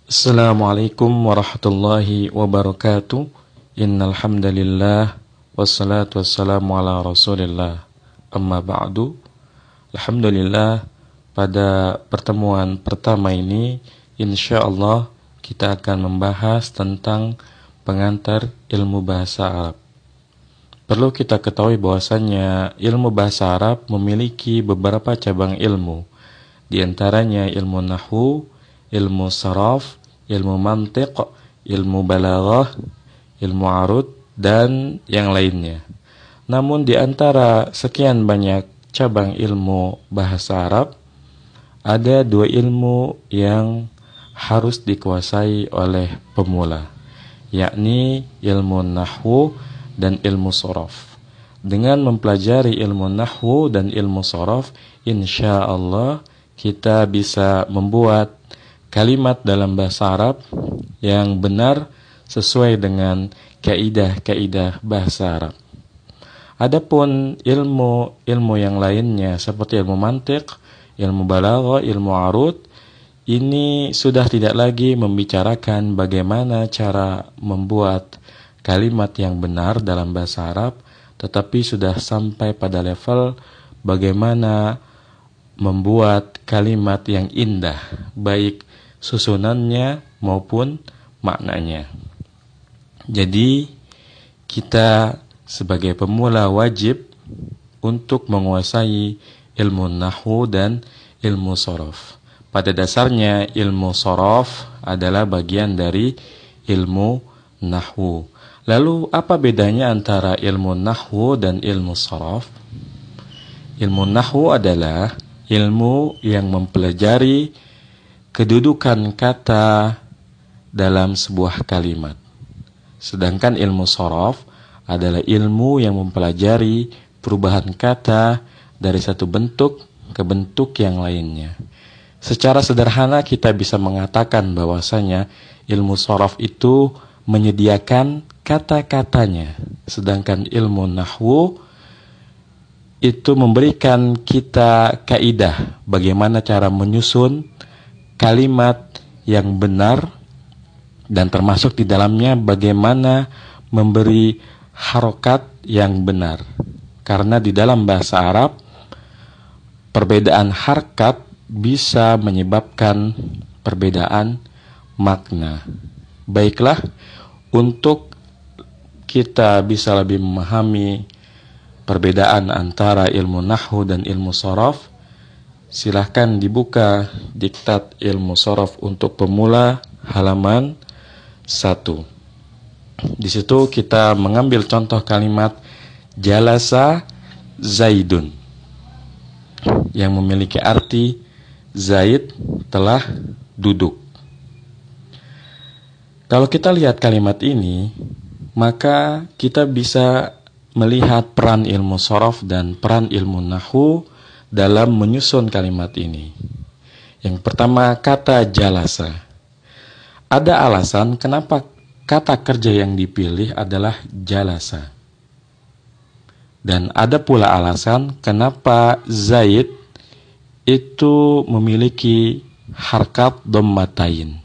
Assalamualaikum warahmatullahi wabarakatuh. Innal hamdalillah wassalatu wassalamu ala Rasulillah. Amma ba'du. Alhamdulillah, pada pertemuan pertama ini insyaallah kita akan membahas tentang pengantar ilmu bahasa Arab. Perlu kita ketahui bahwasannya ilmu bahasa Arab memiliki beberapa cabang ilmu. Di antaranya ilmu nahwu, ilmu saraf, ilmu mantiq, ilmu balaghah, ilmu arud, dan yang lainnya. Namun di antara sekian banyak cabang ilmu bahasa Arab, ada dua ilmu yang harus dikuasai oleh pemula, yakni ilmu nahwu dan ilmu saraf. Dengan mempelajari ilmu nahwu dan ilmu saraf, insya Allah kita bisa membuat kalimat dalam bahasa Arab yang benar sesuai dengan kaidah-kaidah bahasa Arab. Adapun ilmu yang lainnya seperti ilmu mantiq, ilmu balaghah, ilmu arud, ini sudah tidak lagi membicarakan bagaimana cara membuat kalimat yang benar dalam bahasa Arab, tetapi sudah sampai pada level bagaimana membuat kalimat yang indah, baik susunannya maupun maknanya. Jadi kita sebagai pemula wajib untuk menguasai ilmu nahwu dan ilmu saraf. Pada dasarnya ilmu saraf adalah bagian dari ilmu nahwu. Lalu apa bedanya antara ilmu nahwu dan ilmu saraf? Ilmu nahwu adalah ilmu yang mempelajari kedudukan kata dalam sebuah kalimat. Sedangkan ilmu saraf adalah ilmu yang mempelajari perubahan kata dari satu bentuk ke bentuk yang lainnya. Secara sederhana kita bisa mengatakan bahwasanya ilmu saraf itu menyediakan kata-katanya, sedangkan ilmu nahwu itu memberikan kita kaidah bagaimana cara menyusun kalimat yang benar, dan termasuk di dalamnya bagaimana memberi harokat yang benar. Karena di dalam bahasa Arab perbedaan harkat bisa menyebabkan perbedaan makna. Baiklah, untuk kita bisa lebih memahami perbedaan antara ilmu nahwu dan ilmu saraf, silahkan dibuka diktat ilmu saraf untuk pemula halaman 1. Di situ kita mengambil contoh kalimat jalasa zaidun yang memiliki arti Zaid telah duduk. Kalau kita lihat kalimat ini, maka kita bisa melihat peran ilmu saraf dan peran ilmu nahwu dalam menyusun kalimat ini. Yang pertama, kata jalasa. Ada alasan kenapa kata kerja yang dipilih adalah jalasa. Dan ada pula alasan kenapa Zaid itu memiliki harkat dhammatain.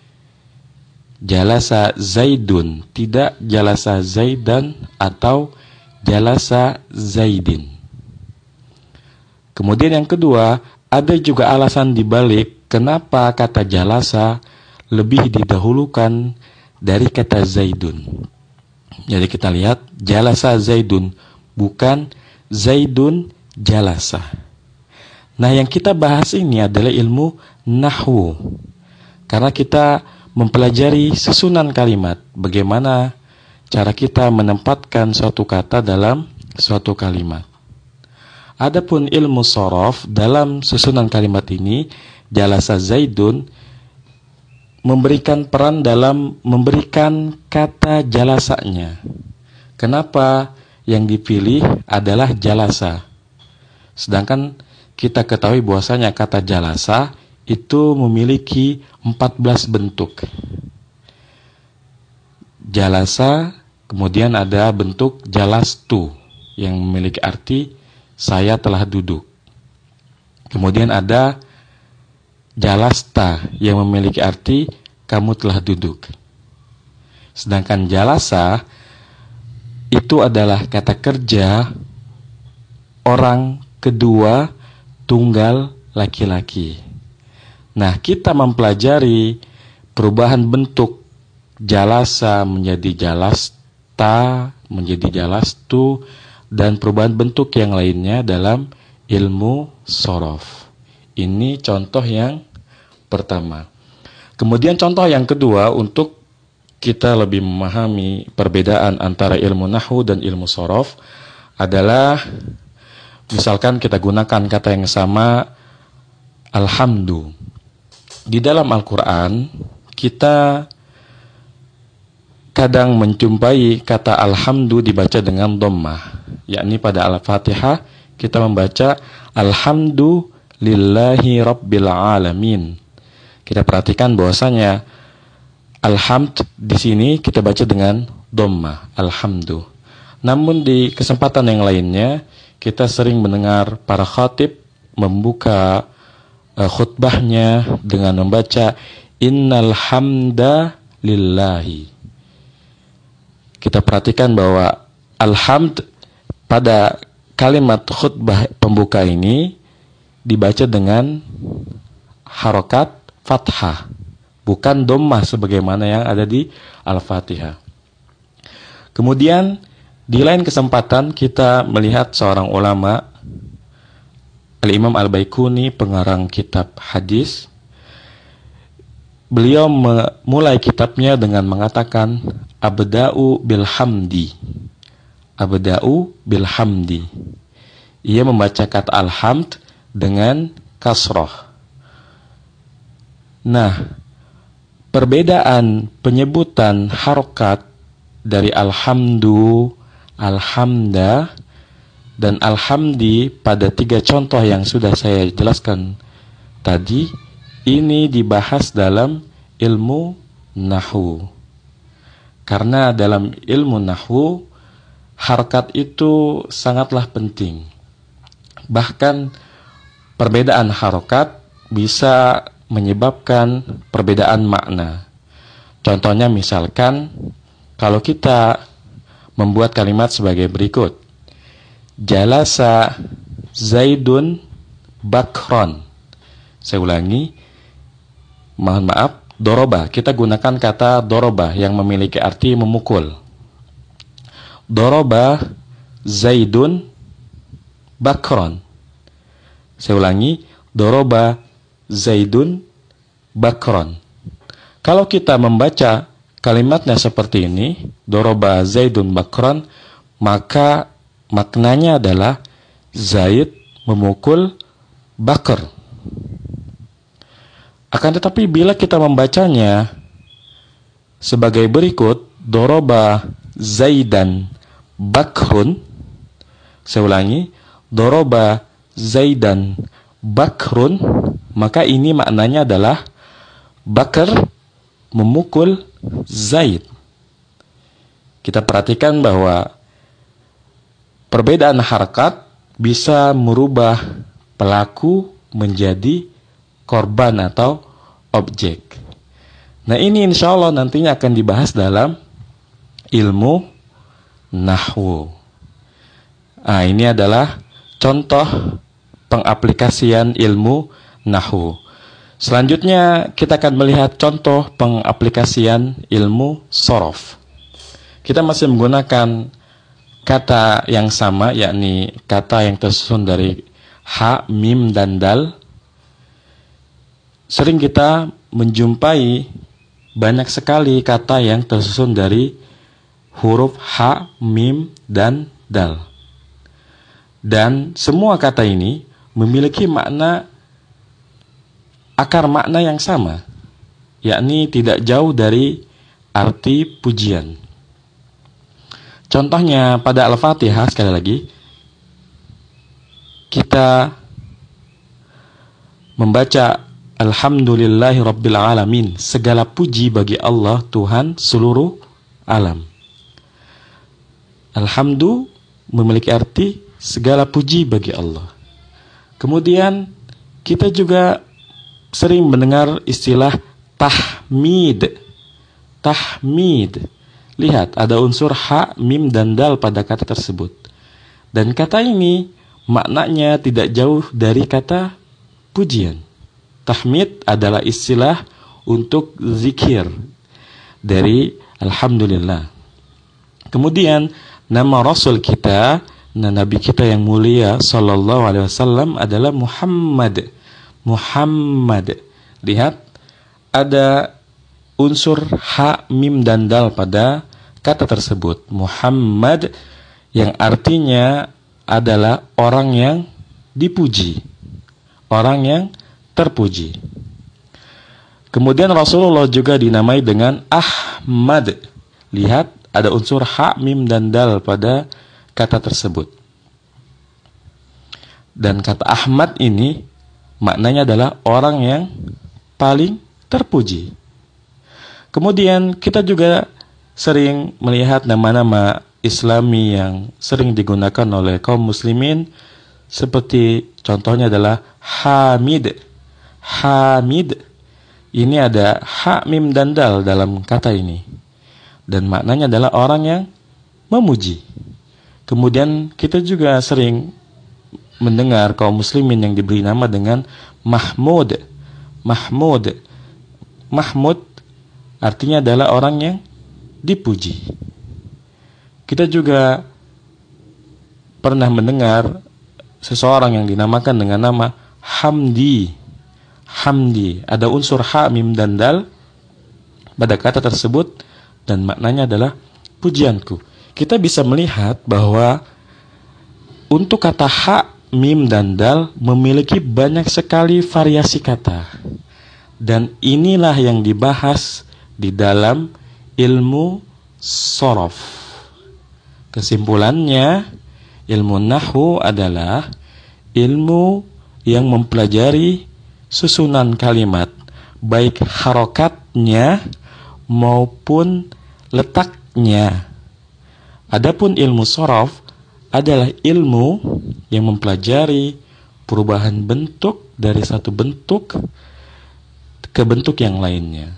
Jalasa Zaidun, tidak jalasa Zaidan atau jalasa Zaidin. Kemudian yang kedua, ada juga alasan dibalik kenapa kata jalasa lebih didahulukan dari kata Zaidun. Jadi kita lihat jalasa Zaidun, bukan Zaidun jalasa. Nah, yang kita bahas ini adalah ilmu nahwu. Karena kita mempelajari susunan kalimat, bagaimana cara kita menempatkan suatu kata dalam suatu kalimat. Adapun ilmu saraf, dalam susunan kalimat ini jalasa Zaidun memberikan peran dalam memberikan kata jalasanya. Kenapa yang dipilih adalah jalasa? Sedangkan kita ketahui bahwasanya kata jalasa itu memiliki 14 bentuk. Jalasa, kemudian ada bentuk jalastu yang memiliki arti saya telah duduk. Kemudian ada jalasta yang memiliki arti kamu telah duduk. Sedangkan jalasa itu adalah kata kerja orang kedua tunggal laki-laki. Nah, kita mempelajari perubahan bentuk jalasa menjadi jalasta, menjadi jalastu, dan perubahan bentuk yang lainnya dalam ilmu shorof. Ini contoh yang pertama. Kemudian contoh yang kedua, untuk kita lebih memahami perbedaan antara ilmu nahwu dan ilmu shorof adalah, misalkan kita gunakan kata yang sama, alhamdu. Di dalam Al-Quran, kita kadang menjumpai kata alhamdu dibaca dengan dhammah, yakni pada Al-Fatihah kita membaca alhamdulillahi rabbil alamin. Kita perhatikan bahwasanya alhamd di sini kita baca dengan dhammah, alhamdu. Namun di kesempatan yang lainnya kita sering mendengar para khatib membuka khutbahnya dengan membaca innal hamda lillahi. Kita perhatikan bahwa alhamd pada kalimat khutbah pembuka ini dibaca dengan harokat fathah, bukan dhammah sebagaimana yang ada di Al-Fatihah. Kemudian di lain kesempatan kita melihat seorang ulama, Al-Imam Al-Baikuni, pengarang kitab hadis. Beliau memulai kitabnya dengan mengatakan abda'u bilhamdi. Abda'u bilhamdi. Ia membaca kata alhamd dengan kasroh. Nah, perbedaan penyebutan harokat dari alhamdu, alhamda, dan alhamdi pada 3 contoh yang sudah saya jelaskan tadi, ini dibahas dalam ilmu nahwu. Karena dalam ilmu nahwu, harkat itu sangatlah penting. Bahkan perbedaan harokat bisa menyebabkan perbedaan makna. Contohnya misalkan, kalau kita membuat kalimat sebagai berikut. Jalasa Zaidun Bakron. Saya ulangi, mohon maaf, doroba. Kita gunakan kata doroba yang memiliki arti memukul. Doroba Zaidun Bakron. Saya ulangi, doroba Zaidun Bakron. Kalau kita membaca kalimatnya seperti ini, doroba Zaidun Bakron, maka maknanya adalah Zaid memukul Bakr. Akan tetapi bila kita membacanya sebagai berikut, doroba Zaidan Bakrun. Saya ulangi, doroba Zaidan Bakrun, maka ini maknanya adalah Bakr memukul Zaid. Kita perhatikan bahwa perbedaan harkat bisa merubah pelaku menjadi korban atau objek. Nah, ini insya Allah nantinya akan dibahas dalam ilmu nahwu. Nah, ini adalah contoh pengaplikasian ilmu nahwu. Selanjutnya kita akan melihat contoh pengaplikasian ilmu shorof. Kita masih menggunakan kata yang sama, yakni kata yang tersusun dari ha, mim, dan dal. Sering kita menjumpai banyak sekali kata yang tersusun dari huruf ha, mim, dan dal. Dan semua kata ini memiliki makna, akar makna yang sama, yakni tidak jauh dari arti pujian. Contohnya pada Al-Fatihah, sekali lagi, kita membaca Alhamdulillahi Rabbil Alamin, segala puji bagi Allah, Tuhan seluruh alam. Alhamdu memiliki arti segala puji bagi Allah. Kemudian kita juga sering mendengar istilah tahmid. Tahmid. Lihat, ada unsur ha, mim, dan dal pada kata tersebut. Dan kata ini maknanya tidak jauh dari kata pujian. Tahmid adalah istilah untuk zikir dari alhamdulillah. Kemudian nama Rasul kita, Nabi kita yang mulia sallallahu alaihi wasallam adalah Muhammad. Muhammad. Lihat, ada unsur ha, mim, dan dal pada kata tersebut. Muhammad yang artinya adalah orang yang dipuji, orang yang terpuji. Kemudian Rasulullah juga dinamai dengan Ahmad. Lihat, ada unsur ha, mim, dan dal pada kata tersebut. Dan kata Ahmad ini maknanya adalah orang yang paling terpuji. Kemudian kita juga sering melihat nama-nama Islami yang sering digunakan oleh kaum muslimin, seperti contohnya adalah Hamid. Hamid. Ini ada ha, mim, dan dal dalam kata ini. Dan maknanya adalah orang yang memuji. Kemudian kita juga sering mendengar kaum muslimin yang diberi nama dengan Mahmud. Mahmud. Mahmud artinya adalah orang yang dipuji. Kita juga pernah mendengar seseorang yang dinamakan dengan nama Hamdi. Hamdi. Ada unsur ha, mim, dan dal pada kata tersebut dan maknanya adalah pujianku. Kita bisa melihat bahwa untuk kata ha, mim, dan dal memiliki banyak sekali variasi kata. Dan inilah yang dibahas di dalam ilmu shorof. Kesimpulannya, ilmu nahwu adalah ilmu yang mempelajari susunan kalimat, baik harokatnya maupun letaknya. Adapun ilmu shorof adalah ilmu yang mempelajari perubahan bentuk dari satu bentuk ke bentuk yang lainnya.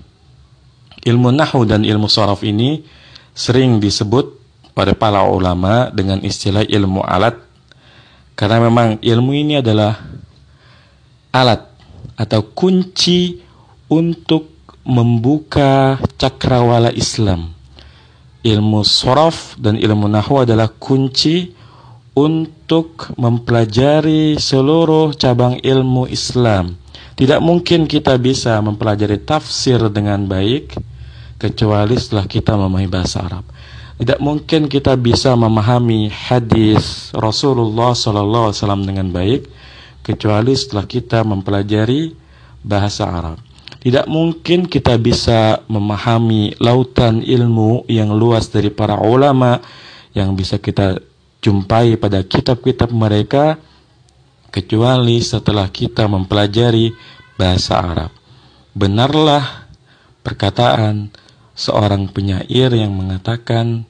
Ilmu nahwu dan ilmu shorof ini sering disebut oleh para ulama dengan istilah ilmu alat, karena memang ilmu ini adalah alat atau kunci untuk membuka cakrawala Islam. Ilmu shorof dan ilmu nahwu adalah kunci untuk mempelajari seluruh cabang ilmu Islam. Tidak mungkin kita bisa mempelajari tafsir dengan baik kecuali setelah kita memahami bahasa Arab. Tidak mungkin kita bisa memahami hadis Rasulullah SAW dengan baik kecuali setelah kita mempelajari bahasa Arab. Tidak mungkin kita bisa memahami lautan ilmu yang luas dari para ulama yang bisa kita jumpai pada kitab-kitab mereka kecuali setelah kita mempelajari bahasa Arab. Benarlah perkataan seorang penyair yang mengatakan,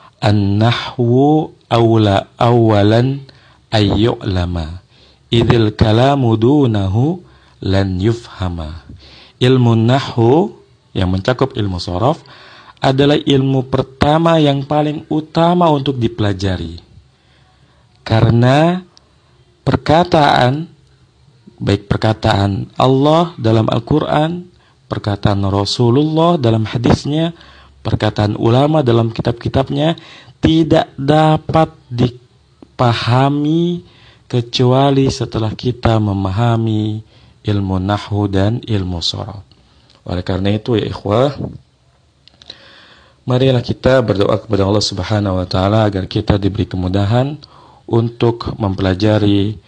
an-nahwu awla awalan ayyu'lama idhil kalamu dunahu lan yufhama. Ilmu nahwu yang mencakup ilmu shorof adalah ilmu pertama yang paling utama untuk dipelajari, karena perkataan, baik perkataan Allah dalam Al-Quran, perkataan Rasulullah dalam hadisnya, perkataan ulama dalam kitab-kitabnya, tidak dapat dipahami kecuali setelah kita memahami ilmu nahwu dan ilmu shorof. Oleh karena itu ya ikhwah, marilah kita berdoa kepada Allah Subhanahu wa taala agar kita diberi kemudahan untuk mempelajari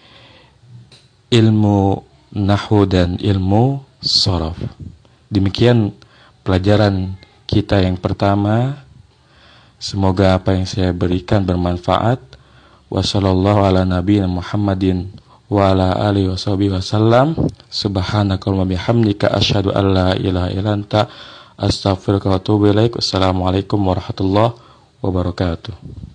ilmu nahwu dan ilmu shorof. Demikian pelajaran kita yang pertama. Semoga apa yang saya berikan bermanfaat. Wassallallahu ala nabiyina Muhammadin wa ala alihi wasallam. Subhanakallahumma bihamdika asyhadu an la ilaha illa anta astaghfiruka wa atubu ilaik. Wassalamualaikum warahmatullahi wabarakatuh.